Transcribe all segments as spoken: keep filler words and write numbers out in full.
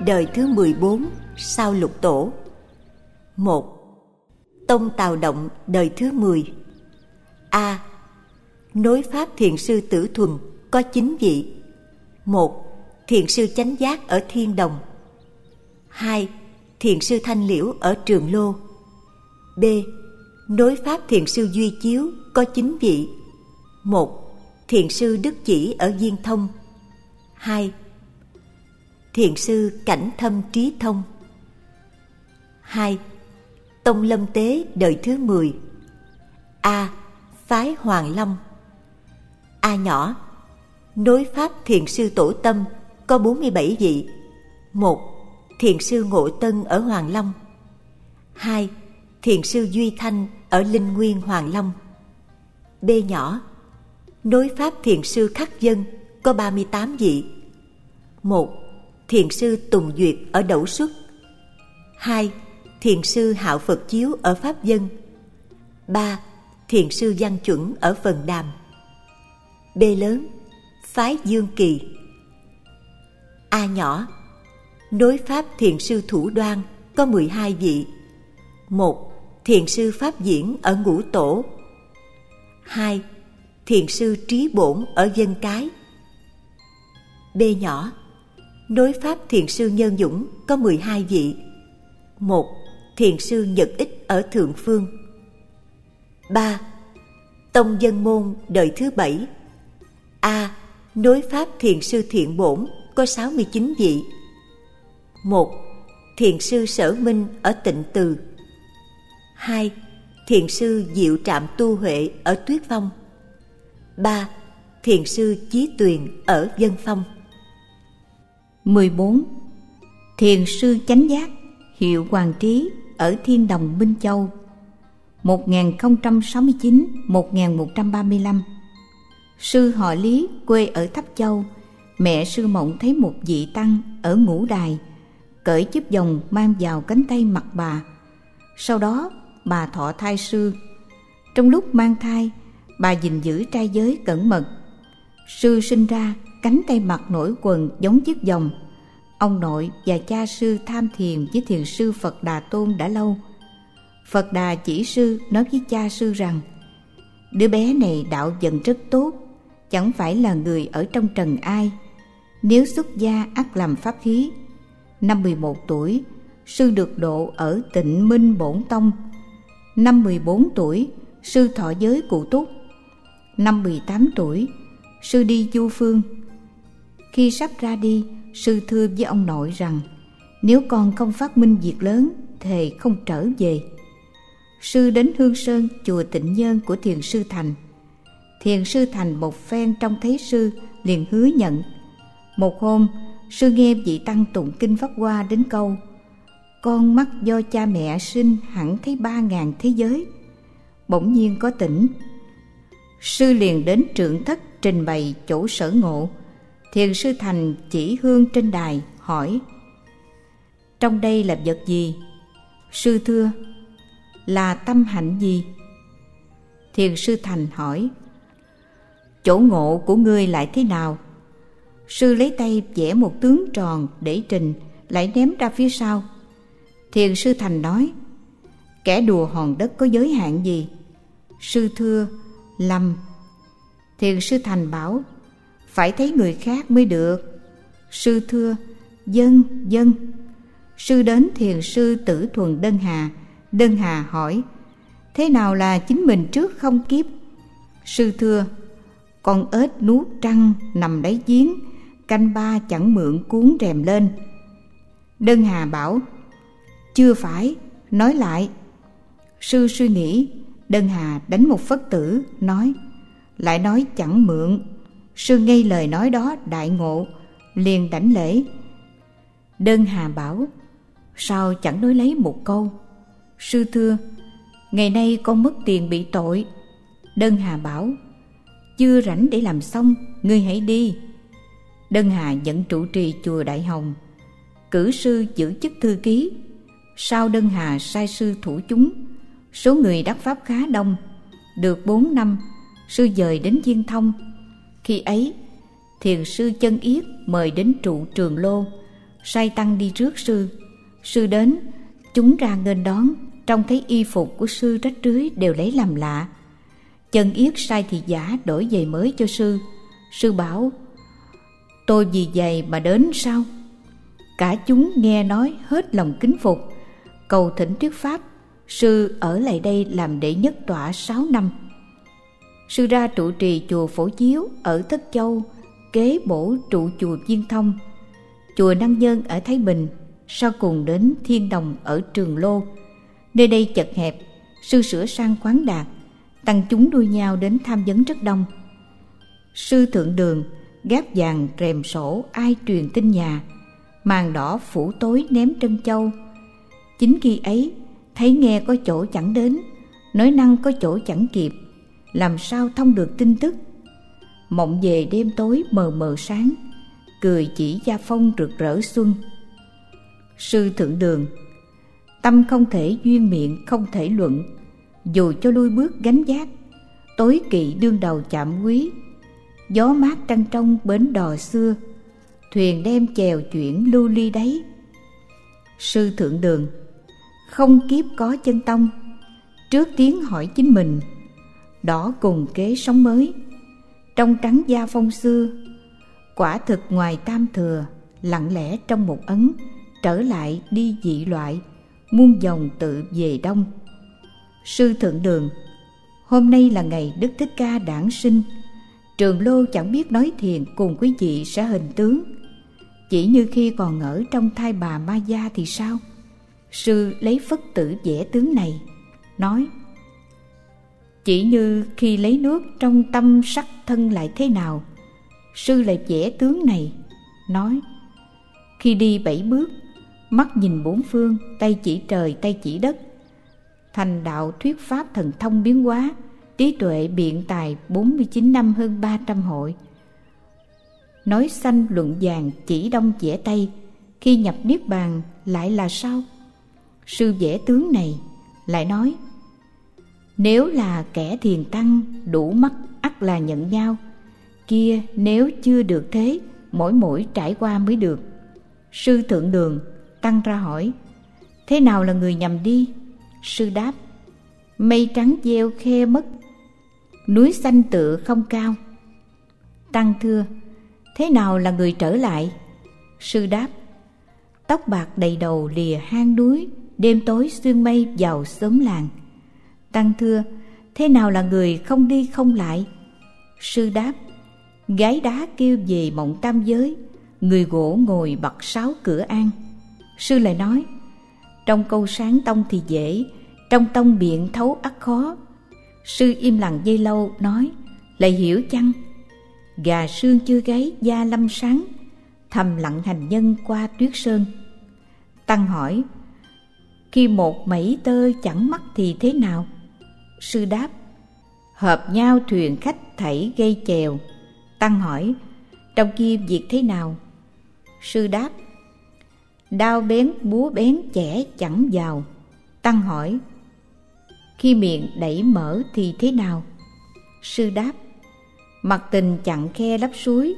đời thứ mười bốn sau Lục Tổ. Một. Tông Tào Động đời thứ mười. A. Nối Pháp Thiền sư Tử Thuần có chín vị. Một. Thiền sư Chánh Giác ở Thiên Đồng. Hai. Thiền sư Thanh Liễu ở Trường Lô. B. Nối Pháp Thiền sư Duy Chiếu có chín vị. Một. Thiền sư Đức Chỉ ở Diên Thông. Hai. Thiền sư Cảnh Thâm Trí Thông. Hai. Tông Lâm Tế đời thứ mười. A. Phái Hoàng Long. A nhỏ. Nối Pháp Thiền sư Tổ Tâm có bốn mươi bảy vị. Một. Thiền sư Ngộ Tân ở Hoàng Long. Hai. Thiền sư Duy Thanh ở Linh Nguyên Hoàng Long. B nhỏ. Nối Pháp Thiền sư Khắc Dân có ba mươi tám vị. Một. Thiền sư Tùng Duyệt ở Đẩu Xuất. Hai. Thiền sư Hạo Phật Chiếu ở Pháp Dân. Ba. Thiền sư Văn Chuẩn ở Phần Đàm. B lớn. Phái Dương Kỳ. A nhỏ. Nối Pháp Thiền sư Thủ Đoan có mười hai vị. Một. Thiền sư Pháp Diễn ở Ngũ Tổ. Hai. Thiền sư Trí Bổn ở Dân Cái. B nhỏ. Nối Pháp Thiền sư Nhân Dũng có mười hai vị. Một. Thiền sư Nhật Ích ở Thượng Phương. Ba. Tông Dân Môn đời thứ bảy. A. Nối Pháp Thiền sư Thiện Bổn có sáu mươi chín vị. Một. Thiền sư Sở Minh ở Tịnh Từ. Hai. Thiền sư Diệu Trạm Tu Huệ ở Tuyết Phong. Ba. Thiền sư Chí Tuyền ở Vân Phong. mười bốn. Thiền sư Chánh Giác hiệu Hoàng Trí ở Thiên Đồng Minh Châu. một nghìn không trăm sáu mươi chín đến một nghìn một trăm ba mươi lăm. Sư họ Lý quê ở Tháp Châu. Mẹ sư Mộng thấy một vị tăng ở Ngũ Đài, cởi chiếc vòng mang vào cánh tay mặt bà. Sau đó bà thọ thai sư. Trong lúc mang thai, bà gìn giữ trai giới cẩn mật. Sư sinh ra, cánh tay mặt nổi quần giống chiếc vòng. Ông nội và cha sư tham thiền với thiền sư Phật Đà Tôn đã lâu. Phật Đà chỉ sư nói với cha sư rằng: đứa bé này đạo vận rất tốt, chẳng phải là người ở trong trần ai. Nếu xuất gia ắt làm pháp khí. Năm mười một tuổi, sư được độ ở Tịnh Minh Bổn Tông. Năm mười bốn tuổi, sư thọ giới Cụ Túc. Năm mười tám tuổi, sư đi du phương. Khi sắp ra đi, sư thưa với ông nội rằng: nếu con không phát minh việc lớn, thề không trở về. Sư đến Hương Sơn, chùa Tịnh Nhân của thiền sư Thành. Thiền sư Thành một phen trông thấy sư, liền hứa nhận. Một hôm, sư nghe vị tăng tụng kinh Pháp Hoa đến câu: con mắt do cha mẹ sinh hẳn thấy ba ngàn thế giới. Bỗng nhiên có tỉnh. Sư liền đến Trượng Thất trình bày chỗ sở ngộ. Thiền sư Thành chỉ hương trên đài, hỏi: trong đây là vật gì? Sư thưa: là tâm hạnh gì? Thiền sư Thành hỏi: chỗ ngộ của ngươi lại thế nào? Sư lấy tay vẽ một tướng tròn để trình, lại ném ra phía sau. Thiền sư Thành nói: kẻ đùa hòn đất có giới hạn gì? Sư thưa: lầm. Thiền sư Thành bảo: phải thấy người khác mới được. Sư thưa: dân dân. Sư đến thiền sư Tử Thuần Đơn Hà. Đơn Hà hỏi: thế nào là chính mình trước không kiếp? Sư thưa: con ếch nuốt trăng nằm đáy giếng, canh ba chẳng mượn cuốn rèm lên. Đơn Hà bảo: chưa phải, nói lại. Sư suy nghĩ. Đơn Hà đánh một phất tử, nói: lại nói chẳng mượn. Sư nghe lời nói đó đại ngộ, liền đảnh lễ. Đơn Hà bảo: sao chẳng nói lấy một câu? Sư thưa: ngày nay con mất tiền bị tội. Đơn Hà bảo: chưa rảnh để làm xong, ngươi hãy đi. Đơn Hà nhận trụ trì chùa Đại Hồng, cử sư giữ chức thư ký. Sau Đơn Hà sai sư thủ chúng, số người đắc pháp khá đông. Được bốn năm, sư dời đến Diên Thông. Khi ấy, thiền sư Chân Yết mời đến trụ Trường Lô. sai tăng đi trước sư. Sư đến, chúng ra nghênh đón, trông thấy y phục của sư rách rưới đều lấy làm lạ. Chân yết sai thị giả đổi giày mới cho sư. Sư bảo: tôi vì giày mà đến sao? Cả chúng nghe nói hết lòng kính phục, cầu thỉnh thuyết pháp. Sư ở lại đây làm đệ nhất tọa sáu năm. Sư ra trụ trì chùa Phổ Chiếu ở Thất Châu, kế bổ trụ chùa Viên Thông, chùa Năng Nhân ở Thái Bình, sau cùng đến Thiên Đồng ở Trường Lô. Nơi đây chật hẹp, sư sửa sang khoáng đạt, tăng chúng đua nhau đến tham vấn rất đông. Sư thượng đường gác vàng rèm sổ ai truyền tin nhà, màn đỏ phủ tối ném trân châu. Chính khi ấy thấy nghe có chỗ chẳng đến, nói năng có chỗ chẳng kịp, làm sao thông được tin tức. Mộng về đêm tối mờ mờ sáng, cười chỉ gia phong rực rỡ xuân. Sư thượng đường: tâm không thể duyên, miệng không thể luận, dù cho lui bước gánh vác, tối kỵ đương đầu chạm quý. Gió mát trăng trong bến đò xưa, thuyền đem chèo chuyển lưu ly đấy. Sư thượng đường: không kiếp có chân tông, trước tiếng hỏi chính mình, đỏ cùng kế sống mới. Trong trắng da phong xưa, quả thực ngoài tam thừa, lặng lẽ trong một ấn, trở lại đi dị loại, muôn dòng tự về đông. Sư thượng đường: hôm nay là ngày Đức Thích Ca đản sinh, Trường Lô chẳng biết nói thiền cùng quý vị sẽ hình tướng. Chỉ như khi còn ở trong thai bà Ma Gia thì sao? Sư lấy phất tử vẽ tướng này, nói: chỉ như khi lấy nước trong tâm sắc thân lại thế nào? Sư lại vẽ tướng này, nói: khi đi bảy bước, mắt nhìn bốn phương, tay chỉ trời tay chỉ đất, thành đạo thuyết pháp thần thông biến hóa, trí tuệ biện tài bốn mươi chín năm hơn ba trăm hội. Nói sanh luận vàng chỉ đông vẽ tây, khi nhập niết bàn lại là sao? Sư vẽ tướng này lại nói: nếu là kẻ thiền tăng đủ mắt ắt là nhận nhau, kia nếu chưa được thế, mỗi mỗi trải qua mới được. Sư thượng đường tăng ra hỏi: thế nào là người nhầm đi? Sư đáp: mây trắng gieo khe mất, núi xanh tựa không cao. Tăng thưa: thế nào là người trở lại? Sư đáp: tóc bạc đầy đầu lìa hang núi, đêm tối xuyên mây vào xóm làng. Tăng thưa: thế nào là người không đi không lại? Sư đáp: gái đá kêu về mộng tam giới, người gỗ ngồi bật sáu cửa an. Sư lại nói: trong câu sáng tông thì dễ, trong tông biện thấu ắt khó. Sư im lặng giây lâu, nói: lại hiểu chăng? Gà sương chưa gáy da lâm sáng, thầm lặng hành nhân qua tuyết sơn. Tăng hỏi: khi một mảy tơ chẳng mắc thì thế nào? Sư đáp: hợp nhau thuyền khách thảy gây chèo. Tăng hỏi: trong kia việc thế nào? Sư đáp: đao bén búa bén chẻ chẳng vào. Tăng hỏi: khi miệng đẩy mở thì thế nào? Sư đáp: mặt tình chặn khe lấp suối.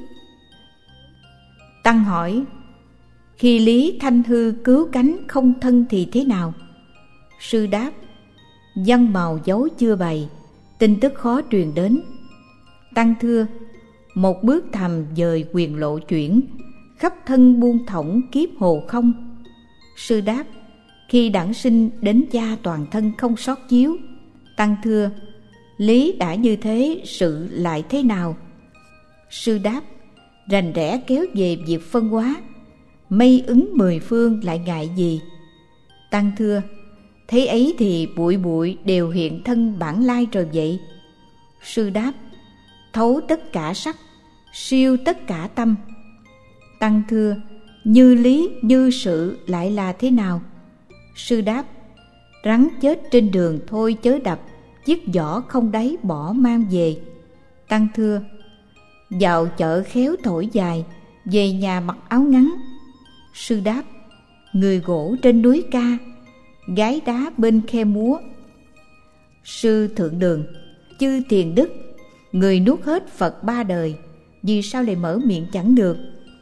Tăng hỏi: khi lý thanh hư cứu cánh không thân thì thế nào? Sư đáp: văn màu dấu chưa bày, tin tức khó truyền đến. Tăng thưa: một bước thầm dời quyền lộ chuyển, khắp thân buông thõng kiếp hồ không. Sư đáp: khi đản sinh đến cha toàn thân không sót chiếu. Tăng thưa: lý đã như thế, sự lại thế nào? Sư đáp: rành rẽ kéo về việc phân hóa, mây ứng mười phương lại ngại gì? Tăng thưa: thế ấy thì bụi bụi đều hiện thân bản lai rồi vậy. Sư đáp: thấu tất cả sắc, siêu tất cả tâm. Tăng thưa: như lý như sự lại là thế nào? Sư đáp: rắn chết trên đường thôi chớ đập, chiếc vỏ không đáy bỏ mang về. Tăng thưa: vào chợ khéo thổi dài, về nhà mặc áo ngắn. Sư đáp: người gỗ trên núi ca, gái đá bên khe múa. Sư thượng đường: chư thiền đức, người nuốt hết Phật ba đời, vì sao lại mở miệng chẳng được?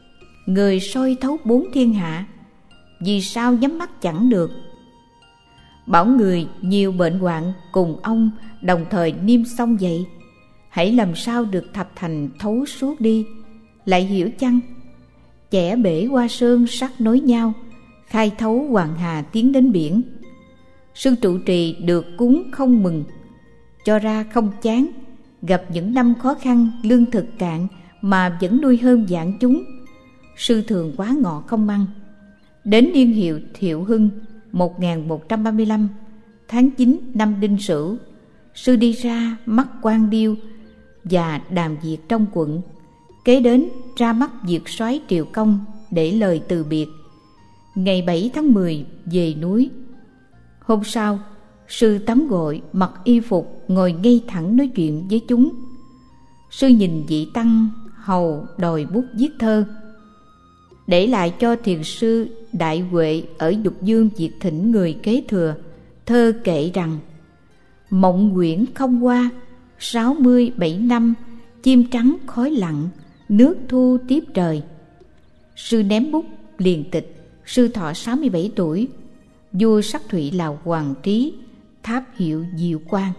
người soi thấu bốn thiên hạ, vì sao nhắm mắt chẳng được? Bảo người nhiều bệnh hoạn cùng ông đồng thời niêm xong vậy, hãy làm sao được thập thành thấu suốt đi, lại hiểu chăng? Chẻ bể hoa sơn sắt nối nhau, khai thấu hoàng hà tiến đến biển. Sư trụ trì được cúng không mừng, cho ra không chán, gặp những năm khó khăn lương thực cạn mà vẫn nuôi hơn vạn chúng. Sư thường quá ngọ không ăn. Đến niên hiệu Thiệu Hưng một nghìn một trăm ba mươi lăm, tháng chín năm Đinh Sửu, sư đi ra mắt Quan Điêu và đàm diệt trong quận, kế đến ra mắt diệt soái Triệu Công để lời từ biệt. Ngày bảy tháng mười về núi. Hôm sau, sư tắm gội, mặc y phục, ngồi ngay thẳng nói chuyện với chúng. Sư nhìn vị tăng hầu đòi bút viết thơ, để lại cho thiền sư Đại Huệ ở Dục Dương việc thỉnh người kế thừa. Thơ kể rằng: mộng quyển không qua, sáu mươi bảy năm, chim trắng khói lặng, nước thu tiếp trời. Sư ném bút liền tịch. Sư thọ sáu mươi bảy tuổi. Vua Sắc Thụy là Hoàng Trí, tháp hiệu Diệu Quang.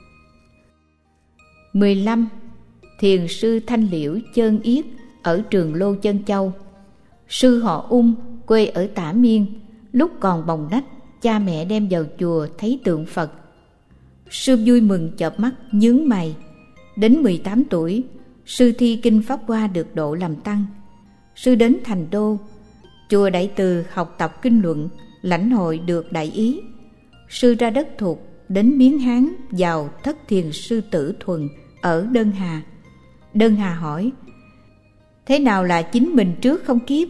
mười lăm. Thiền sư Thanh Liễu Chơn Yết ở Trường Lô Chân Châu. Sư họ Ung, quê ở Tả Miên. Lúc còn bồng nách, cha mẹ đem vào chùa thấy tượng Phật. Sư vui mừng chợp mắt nhướng mày. Đến mười tám tuổi, sư thi kinh Pháp Hoa được độ làm tăng. Sư đến Thành Đô, chùa Đại Từ học tập kinh luận, lãnh hội được đại ý. Sư ra đất Thục, đến Miến Hán vào thất thiền sư Tử Thuần ở Đơn Hà. Đơn Hà hỏi: thế nào là chính mình trước không kiếp?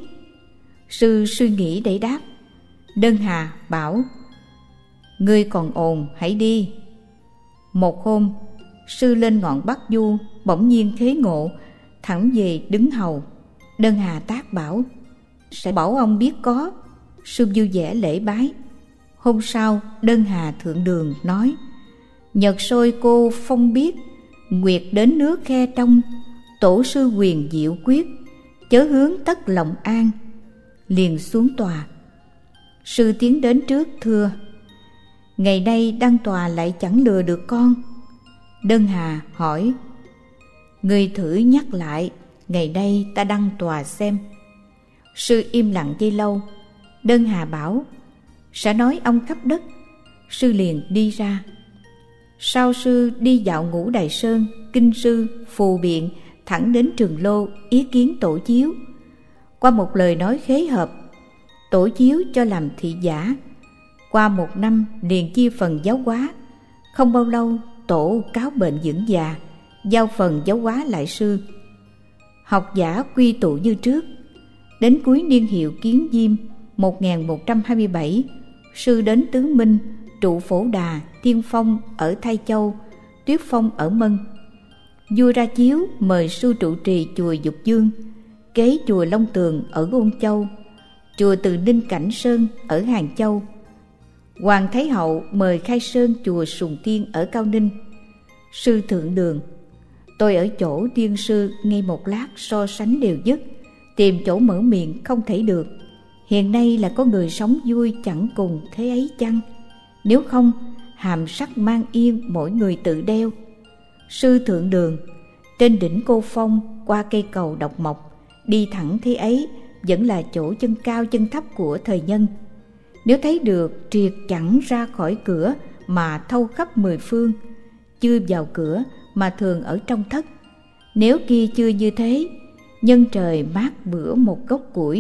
Sư suy nghĩ để đáp. Đơn Hà bảo: ngươi còn ồn, hãy đi. Một hôm, sư lên ngọn Bắc Du, bỗng nhiên khế ngộ, thẳng về đứng hầu. Đơn Hà tác bảo: sẽ bảo ông biết có. Sư vui vẻ lễ bái. Hôm sau, Đơn Hà thượng đường nói: nhật sôi cô phong biết, nguyệt đến nước khe trong, tổ sư quyền diệu quyết, chớ hướng tất lòng an. Liền xuống tòa. Sư tiến đến trước thưa: ngày nay đăng tòa lại chẳng lừa được con. Đơn Hà hỏi: ngươi thử nhắc lại, ngày nay ta đăng tòa xem. Sư im lặng giây lâu. Đơn Hà bảo: sẽ nói ông khắp đất. Sư liền đi ra. Sau sư đi dạo Ngũ Đài Sơn, Kinh Sư, Phù Biện, thẳng đến Trường Lô ý kiến Tổ Chiếu. Qua một lời nói khế hợp, Tổ Chiếu cho làm thị giả. Qua một năm liền chia phần giáo hóa. Không bao lâu, Tổ cáo bệnh dưỡng già, giao phần giáo hóa lại sư. Học giả quy tụ như trước. Đến cuối niên hiệu Kiến Diêm một nghìn một trăm hai mươi bảy, sư đến Tứ Minh, trụ Phổ Đà, Tiên Phong ở Thái Châu, Tuyết Phong ở Mân. Vua ra chiếu mời sư trụ trì chùa Dục Dương, kế chùa Long Tường ở Ôn Châu, chùa Từ Ninh Cảnh Sơn ở Hàng Châu. Hoàng Thái Hậu mời khai sơn chùa Sùng Tiên ở Cao Ninh. Sư thượng đường: tôi ở chỗ tiên sư ngay một lát so sánh đều dứt, tìm chỗ mở miệng không thể được. Hiện nay là có người sống vui chẳng cùng thế ấy chăng? Nếu không, hàm sắc mang yên mỗi người tự đeo. Sư thượng đường: trên đỉnh Cô Phong, qua cây cầu độc mộc, đi thẳng thế ấy vẫn là chỗ chân cao chân thấp của thời nhân. Nếu thấy được triệt chẳng ra khỏi cửa mà thâu khắp mười phương, chưa vào cửa mà thường ở trong thất. Nếu kia chưa như thế, nhân trời mát bữa một gốc củi.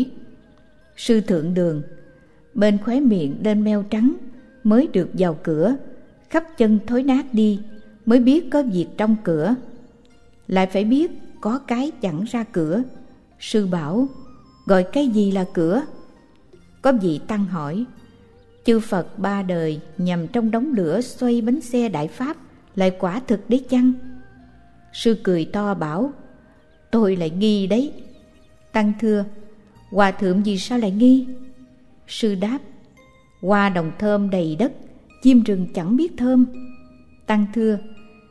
Sư thượng đường: bên khóe miệng lên meo trắng mới được vào cửa, khắp chân thối nát đi mới biết có việc trong cửa. Lại phải biết có cái chẳng ra cửa. Sư bảo: gọi cái gì là cửa? Có vị tăng hỏi: chư Phật ba đời nhằm trong đống lửa xoay bánh xe đại pháp, lại quả thực đấy chăng? Sư cười to bảo: tôi lại nghi đấy. Tăng thưa: hòa thượng vì sao lại nghi? Sư đáp: hoa đồng thơm đầy đất, chim rừng chẳng biết thơm. Tăng thưa: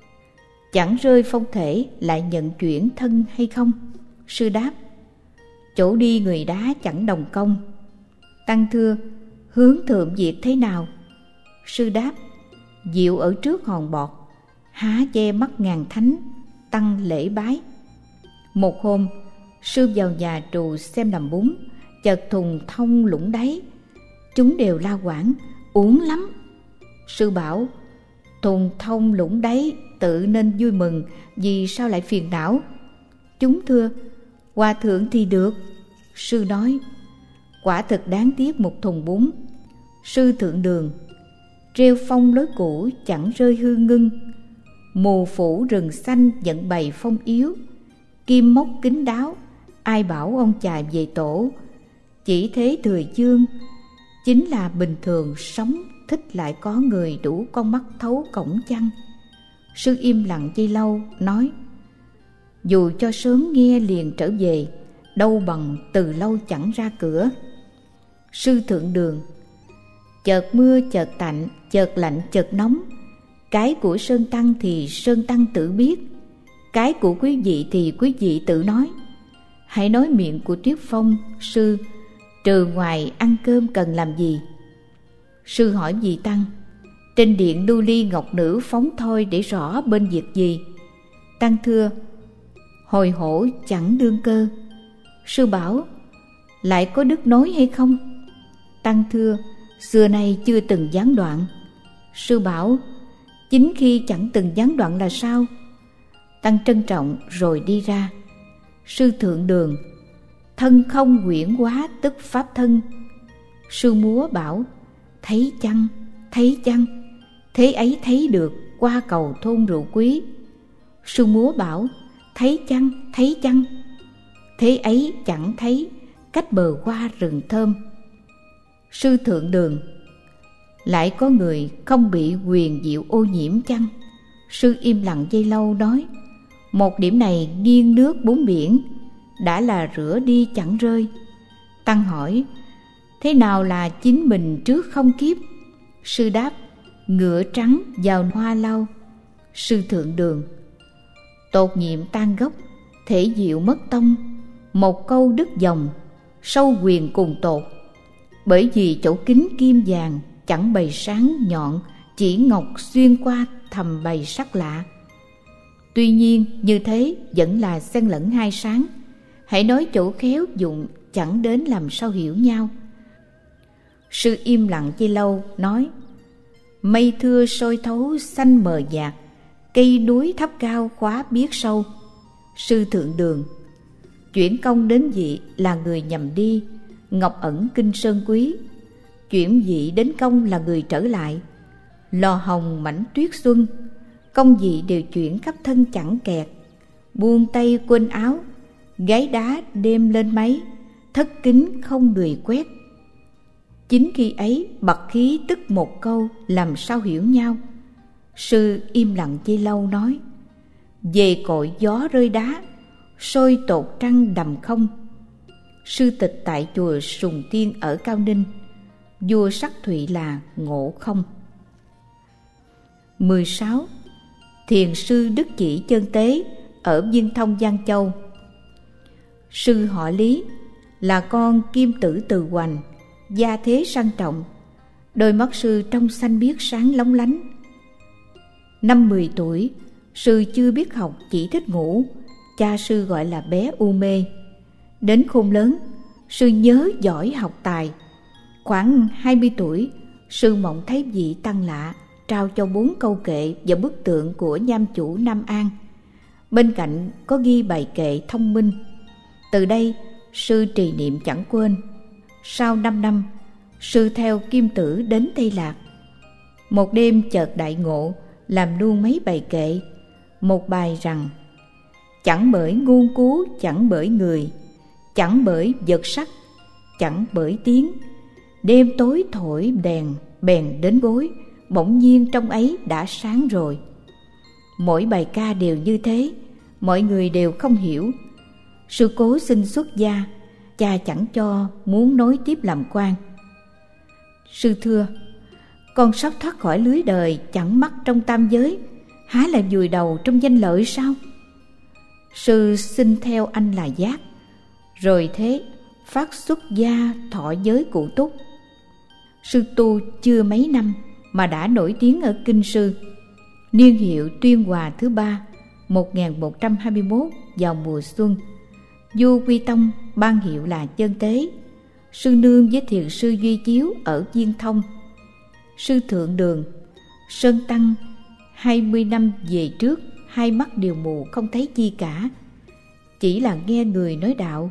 chẳng rơi phong thể lại nhận chuyển thân hay không? Sư đáp: chỗ đi người đá chẳng đồng công. Tăng thưa: hướng thượng việc thế nào? Sư đáp: diệu ở trước hòn bọt, há che mắt ngàn thánh, tăng lễ bái. Một hôm, sư vào nhà trù xem làm bún, chợt thùng thông lũng đáy. Chúng đều la quảng: uổng lắm. Sư bảo: thùng thông lũng đáy tự nên vui mừng, vì sao lại phiền não? Chúng thưa: hòa thượng thì được. Sư nói: quả thực đáng tiếc một thùng bún. Sư thượng đường: rêu phong lối cũ chẳng rơi hư ngưng, mù phủ rừng xanh vẫn bày phong yếu. Kim mốc kín đáo, ai bảo ông chài về tổ. Chỉ thế thời chương, chính là bình thường sống, thích lại có người đủ con mắt thấu cổng chăng? Sư im lặng giây lâu, nói: dù cho sớm nghe liền trở về, đâu bằng từ lâu chẳng ra cửa. Sư thượng đường: chợt mưa chợt tạnh, chợt lạnh chợt nóng. Cái của Sơn Tăng thì Sơn Tăng tự biết, cái của quý vị thì quý vị tự nói. Hãy nói miệng của Triết Phong, sư, trừ ngoài ăn cơm cần làm gì? Sư hỏi vị Tăng: trên điện lưu ly ngọc nữ phóng thôi để rõ bên việc gì? Tăng thưa: hồi hổ chẳng đương cơ. Sư bảo: lại có đức nói hay không? Tăng thưa: xưa nay chưa từng gián đoạn. Sư bảo: chính khi chẳng từng gián đoạn là sao? Tăng trân trọng rồi đi ra. Sư thượng đường: thân không huyễn quá tức pháp thân. Sư múa bảo: thấy chăng, thấy chăng, thế ấy thấy được qua cầu thôn rượu quý. Sư múa bảo: thấy chăng, thấy chăng, thế ấy chẳng thấy cách bờ qua rừng thơm. Sư thượng đường: lại có người không bị huyền diệu ô nhiễm chăng? Sư im lặng giây lâu, nói: một điểm này nghiêng nước bốn biển, đã là rửa đi chẳng rơi. Tăng hỏi: thế nào là chính mình trước không kiếp? Sư đáp: ngựa trắng vào hoa lau. Sư thượng đường: tột nhiệm tan gốc, thể diệu mất tông. Một câu đứt dòng, sâu quyền cùng tột. Bởi vì chỗ kính kim vàng chẳng bày sáng nhọn, chỉ ngọc xuyên qua thầm bày sắc lạ. Tuy nhiên như thế vẫn là xen lẫn hai sáng. Hãy nói chỗ khéo dụng chẳng đến làm sao hiểu nhau. Sư im lặng chi lâu, nói: mây thưa sôi thấu xanh mờ nhạt, cây núi thấp cao khóa biết sâu. Sư thượng đường: chuyển công đến vị là người nhầm đi, ngọc ẩn kinh sơn quý. Chuyển vị đến công là người trở lại, lò hồng mảnh tuyết xuân. Công vị đều chuyển khắp thân chẳng kẹt, buông tay quên áo, gái đá đêm lên máy, thất kính không người quét. Chính khi ấy bật khí tức một câu, làm sao hiểu nhau? Sư im lặng chi lâu, nói: về cội gió rơi đá, sôi tột trăng đầm không. Sư tịch tại chùa Sùng Tiên ở Cao Ninh, vua Sắc Thụy là Ngộ Không. mười sáu. Thiền sư Đức Chỉ Chân Tế ở Viên Thông, Giang Châu. Sư họ Lý, là con kim tử Từ Hoành, gia thế sang trọng. Đôi mắt sư trong xanh biếc sáng lóng lánh. Năm mười tuổi, sư chưa biết học, chỉ thích ngủ. Cha sư gọi là bé u mê. Đến khôn lớn, sư nhớ giỏi học tài. Khoảng hai mươi tuổi, sư mộng thấy vị tăng lạ trao cho bốn câu kệ và bức tượng của nham chủ Nam An. Bên cạnh có ghi bài kệ thông minh. Từ đây sư trì niệm chẳng quên. Sau năm năm, sư theo kim tử đến Tây Lạc. Một đêm chợt đại ngộ, làm luôn mấy bài kệ. Một bài rằng: chẳng bởi ngôn cú, chẳng bởi người, chẳng bởi vật sắc, chẳng bởi tiếng. Đêm tối thổi đèn bèn đến gối, bỗng nhiên trong ấy đã sáng rồi. Mỗi bài ca đều như thế, mọi người đều không hiểu. Sư cố xin xuất gia, cha chẳng cho, muốn nối tiếp làm quan. Sư thưa: con sắp thoát khỏi lưới đời, chẳng mắc trong tam giới, há lại vùi đầu trong danh lợi sao? Sư xin theo anh là giác, Rồi thế phát xuất gia thọ giới cụ túc. Sư tu chưa mấy năm mà đã nổi tiếng ở Kinh Sư. Niên hiệu Tuyên Hòa thứ ba, một nghìn một trăm hai mươi mốt, vào mùa xuân, vua Quy Tông ban hiệu là Chân Tế. Sư nương với thiền sư Duy Chiếu ở Viên Thông. Sư Thượng Đường, Sơn Tăng hai mươi năm về trước, hai mắt đều mù không thấy chi cả, chỉ là nghe người nói đạo.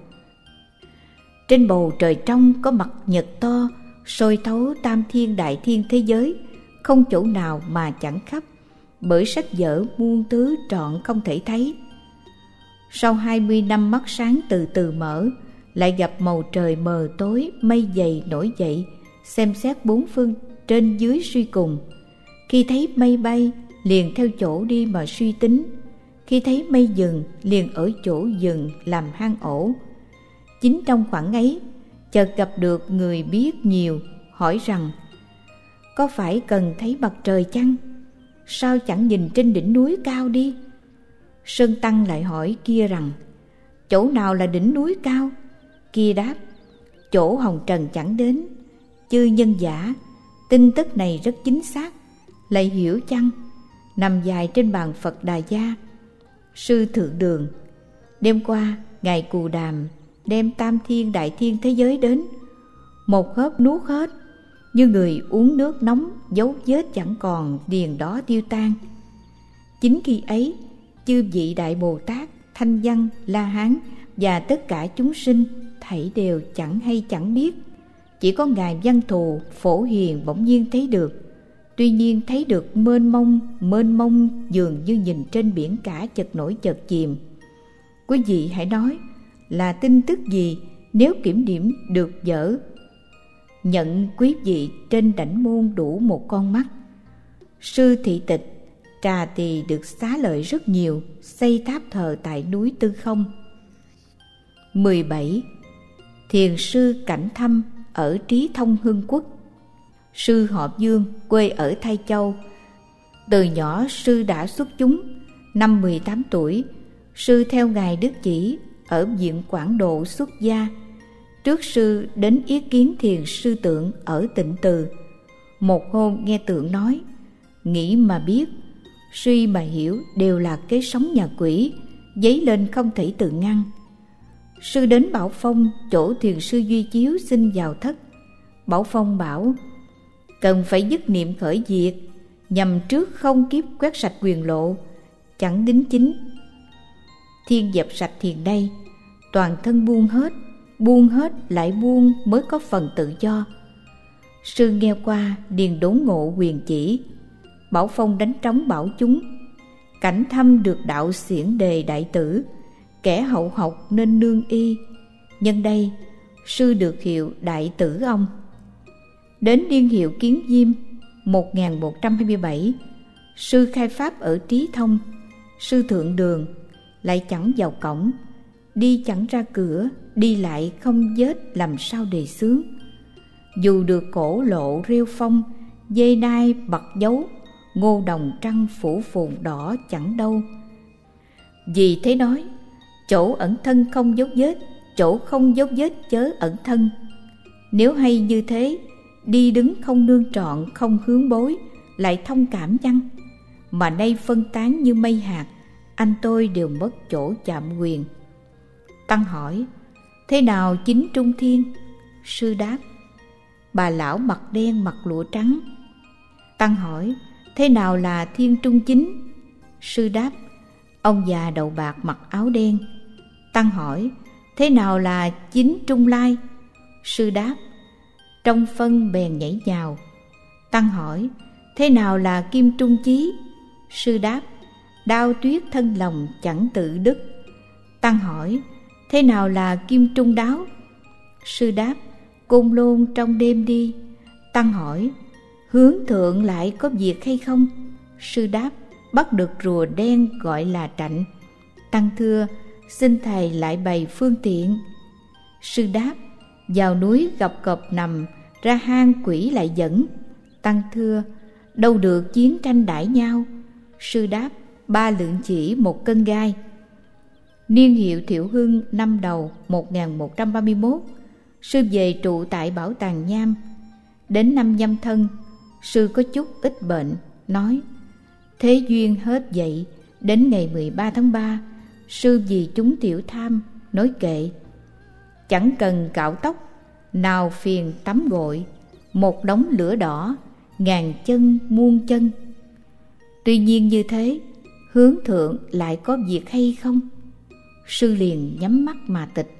Trên bầu trời trong có mặt nhật to, soi thấu tam thiên đại thiên thế giới, không chỗ nào mà chẳng khắp, bởi sách vở muôn thứ trọn không thể thấy. Sau hai mươi năm mắt sáng từ từ mở, lại gặp màu trời mờ tối, mây dày nổi dậy, xem xét bốn phương trên dưới suy cùng. Khi thấy mây bay, liền theo chỗ đi mà suy tính. Khi thấy mây dừng, liền ở chỗ dừng làm hang ổ. Chính trong khoảng ấy, chợt gặp được người biết nhiều, hỏi rằng: có phải cần thấy mặt trời chăng? Sao chẳng nhìn trên đỉnh núi cao đi? Sơn Tăng lại hỏi kia rằng: chỗ nào là đỉnh núi cao? Kia đáp: chỗ hồng trần chẳng đến. Chư nhân giả, tin tức này rất chính xác, lại hiểu chăng? Nằm dài trên bàn Phật Đà Gia. Sư Thượng Đường: đêm qua ngài Cù Đàm đem tam thiên đại thiên thế giới đến, một hớp nuốt hết, như người uống nước nóng, dấu vết chẳng còn, liền đó tiêu tan. Chính khi ấy, chư vị Đại Bồ Tát, Thanh Văn, La Hán và tất cả chúng sinh thảy đều chẳng hay chẳng biết. Chỉ có ngài Văn Thù, Phổ Hiền bỗng nhiên thấy được. Tuy nhiên thấy được mênh mông, mênh mông dường như nhìn trên biển cả, chợt nổi chợt chìm. Quý vị hãy nói là tin tức gì nếu kiểm điểm được dở. Nhận quý vị trên đảnh môn đủ một con mắt. Sư Thị Tịch, Trà Tỳ được xá lợi rất nhiều, xây tháp thờ tại núi Tư Không. mười bảy. Thiền sư Cảnh Thâm ở Trí Thông Hưng Quốc. Sư họ Dương, quê ở Thái Châu. Từ nhỏ sư đã xuất chúng. Năm mười tám tuổi, sư theo ngài Đức Chỉ ở viện Quảng Độ xuất gia. Trước sư đến ý kiến thiền sư Tượng ở Tịnh Từ. Một hôm nghe Tượng nói: nghĩ mà biết, suy mà hiểu đều là kế sống nhà quỷ, dấy lên không thể tự ngăn. Sư đến Bảo Phong, chỗ thiền sư Duy Chiếu xin vào thất. Bảo Phong bảo: cần phải dứt niệm khởi diệt, nhằm trước không kiếp quét sạch quyền lộ, chẳng đính chính. Thiên dẹp sạch thiền đây, toàn thân buông hết, buông hết lại buông mới có phần tự do. Sư nghe qua điền đốn ngộ quyền chỉ. Bảo Phong đánh trống bảo chúng: Cảnh Thâm được đạo xiển đề đại tử, kẻ hậu học nên nương y. Nhân đây sư được hiệu đại tử ông. Đến niên hiệu Kiến Diêm một nghìn một trăm hai mươi bảy, sư khai pháp ở Trí Thông. Sư Thượng Đường lại chẳng vào cổng, đi chẳng ra cửa, đi lại không vết làm sao đề xướng. Dù được cổ lộ rêu phong, dây đai bật dấu, ngô đồng trăng phủ phùn đỏ chẳng đâu. Vì thế nói: chỗ ẩn thân không dấu vết, chỗ không dấu vết chớ ẩn thân. Nếu hay như thế, đi đứng không nương trọn, không hướng bối, lại thông cảm chăng? Mà nay phân tán như mây hạt, anh tôi đều mất chỗ chạm quyền. Tăng hỏi: thế nào chính trung thiên? Sư đáp: bà lão mặt đen mặc lụa trắng. Tăng hỏi: thế nào là thiên trung chính? Sư đáp: ông già đầu bạc mặc áo đen. Tăng hỏi: thế nào là chính trung lai? Sư đáp: trong phân bèn nhảy nhào. Tăng hỏi: thế nào là kim trung chí? Sư đáp: đao tuyết thân lòng chẳng tự đức. Tăng hỏi: thế nào là kim trung đáo? Sư đáp: côn lôn trong đêm đi. Tăng hỏi: hướng thượng lại có việc hay không? Sư đáp: bắt được rùa đen gọi là trạnh. Tăng thưa: xin thầy lại bày phương tiện. Sư đáp: vào núi gặp cọp nằm, ra hang quỷ lại dẫn. Tăng thưa: đâu được chiến tranh đãi nhau? Sư đáp: ba lượng chỉ một cân gai. Niên hiệu Thiệu Hưng năm Đầu một nghìn một trăm ba mươi mốt, sư về trụ tại Bảo tàng Nham. Đến năm Nhâm Thân, sư có chút ít bệnh, nói: thế duyên hết vậy. Đến ngày mười ba tháng ba, sư vì chúng tiểu tham nói kệ: chẳng cần cạo tóc, nào phiền tắm gội, một đống lửa đỏ, ngàn chân muôn chân. Tuy nhiên như thế, hướng thượng lại có việc hay không? Sư liền nhắm mắt mà tịch.